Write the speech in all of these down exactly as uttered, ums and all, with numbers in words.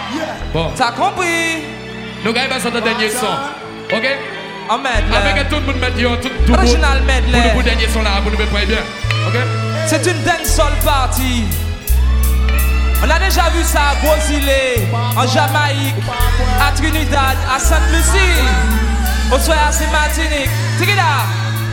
Bon. T'as compris? Nous gagnons besoin de dernier son. Ok? Un medley. Avec tout le monde mettre tout tout. Original medley. Pour le dernier son là, pour nous préparer bien. Ok? C'est une dancehall party. On a déjà vu ça à Brasilie, en Jamaïque, à Trinidad, à Sainte-Lucie, au soir à Saint-Martinique. Take it out.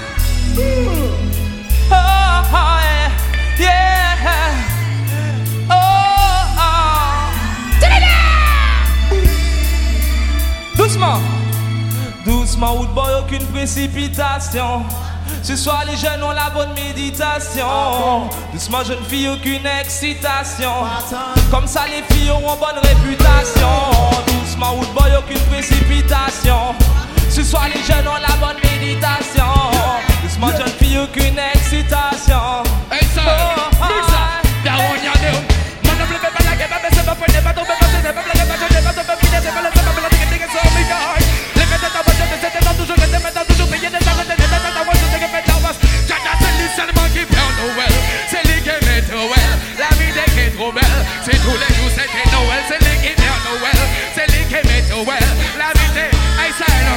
Oh, oh, yeah. Yeah. Oh, oh. Take it out. Doucement. Doucement, Woodboy, aucune précipitation. Ce soir, les jeunes ont la bonne méditation. Doucement, jeune fille, aucune excitation. Comme ça, les filles auront bonne réputation. Doucement, Woodboy, aucune précipitation. Ce soir, les jeunes ont la bonne méditation. Doucement, jeune fille, aucune excitation. Hey, ça, mix ça. Y'a on y a deux. Mon homme, le bébé, la gueule, c'est pas pour les bateaux, mais c'est pas pour les bateaux, c'est pas pour les bateaux, c'est pas pour les bateaux, c'est pas pour les bateaux. Les méthodes à votre tête, c'est dans toujours, les méthodes toujours payées, des arrêts, des méthodes à votre tête, des méthodes à votre tête. Jaja, c'est lui seulement qui fait Noël. C'est lui qui met Noël. La vie est trop belle. C'est tous les jours, c'était Noël. C'est lui qui fait Noël. C'est lui qui met Noël. La vie est. Hey, ça, non.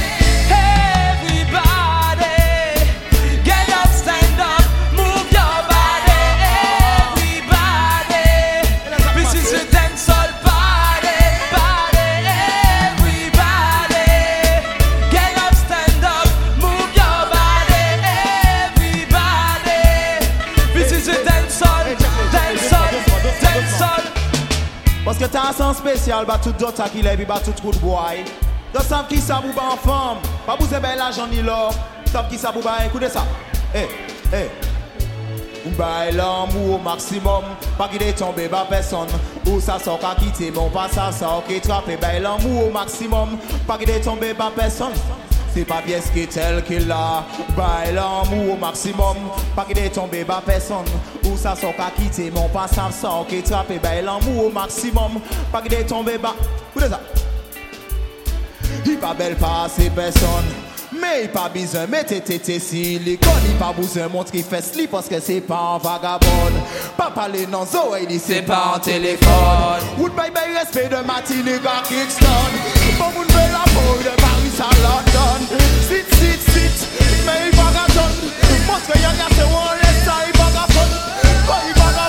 Parce que t'as un sens spécial, bah tout d'autres qui lève, bah tout trou de bois. T'as savent qui ça bouba en forme, pas vous avez l'argent ni l'or. Savent qui ça bouba, écoutez ça. Eh, eh. Ou bah l'amour au maximum, pas qu'il est tombé, bah personne. Ou ça sort qu'à quitter, mon pas ça sort qui trappe, bah l'amour au maximum, pas qu'il est tombé, bah personne. C'est pas bien ce qui est tel qu'il a. Bah l'amour au maximum, pas qu'il est tombé, bah personne. Ou ça sort qu'à quitter, mon pas ça sort qui trappe, bah l'amour au maximum, pas qu'il est tombé, bah. Écoutez ça. Il pas belle pas ces personnes. Mais il pas besoin mettre tété silicone. Il pas besoin montrer qu'il fait slip parce que c'est pas un vagabond. Pas parler dans zo, il dit c'est pas un téléphone. Wood bye bye respect de Martinique à Kingston. Bon moun veut la peau de Paris à London. Sit, sit, sit, mais il vagabonde. Montre qu'il y a un gars on laisse ça, il vagabonde. Quand il vagabonde.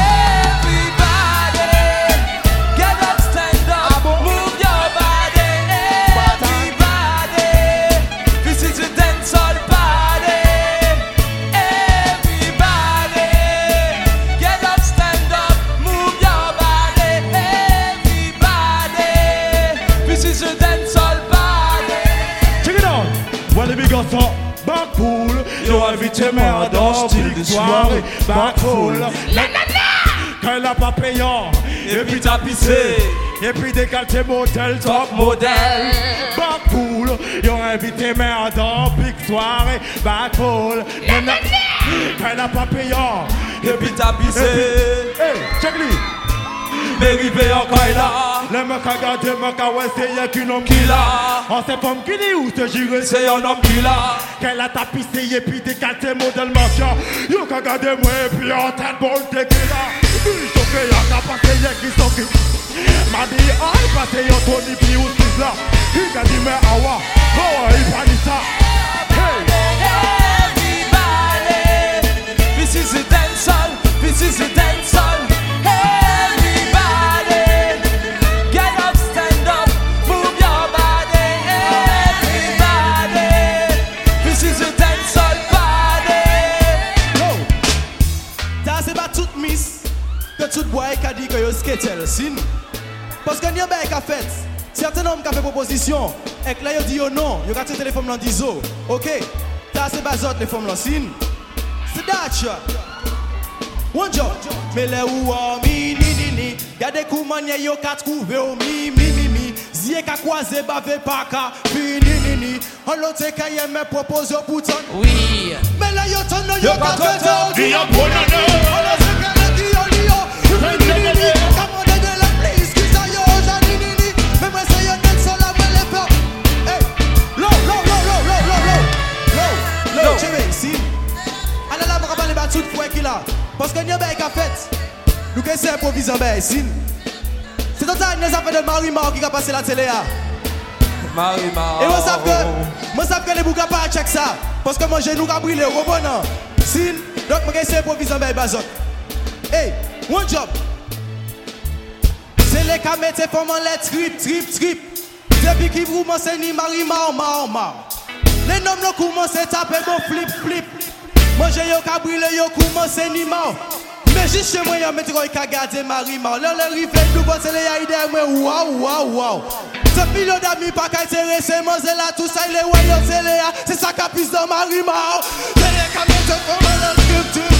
Backpool, yo invité merde en style de soirée. Backpool, quand il a pas payant, et puis t'as pissé, et puis décale tes modèles, top modèle. Backpool, yo invité merde en big soirée. Backpool, quand il a pas payant, et puis t'as pissé. Hey, check lui. Mais rivé encore là. Les mecs à garder, mecs à ouais, c'est y'a qu'un homme qui l'a. On sait pas qui dit où te jure, c'est un homme qui l'a. Qu'elle a tapissé et puis décalé tes modèles marchand. Yo qu'à garder moi et puis en train de bon tequila. Il faut que y'a qu'à passer y'a qui sont qui. M'a dit, ah, il passe y'a Tony puis où c'est là. Il a dit, mais awa, oh, il pas dit ça. Everybody, this is a dancehall, this is a dancehall. Tout bois qui a dit que yo skater sin. Parce que n'y a pas qu'à fait. Certains hommes qui fait proposition et que là yo dit yo non, yo gâté téléphone dans dix ans. OK. Ça c'est bazot les femmes là sin. C'est dacha. One job. Mais les ou mi ni ni ni. Gardez comment yo ka trouver au mi mi mi mi. Zie ka croiser bave pas ka fi ni ni ni. On l'autre ka y me propose pour ton. Oui. Mais là yo ton yo ka fait. Dis un bon année. Parce que nous avons fait, nous avons improvisé en Bessin. C'est total, dernières affaires de Marimar qui a passé la télé. Marimar. Et moi, ça que, moi, ça que les bougas pas à check ça. Parce que moi, j'ai nous qu'à brûler, au bon an. Sin, donc, moi, j'ai improvisé en bazok. Hey, one job. C'est les camétés pour moi, les trip, trip, trip. Depuis qu'ils vous m'enseignent, Marimar, mar, mar. Les noms l'ont commencé à taper mon flip, flip. Moi, j'ai yo qu'à brûler, yo commencé à nimar. Mais juste chez moi, y'a mettre qu'à garder Marimar. Là, le rivet, nous pensons les haïdés, moi, waouh, waouh, waouh. Ce pilot d'amis, pas qu'à intéresser, moi, c'est là, tout ça, il est ouais, c'est là. C'est ça qu'a pisse dans Marimar. C'est les camétés pour moi, les trip, trip.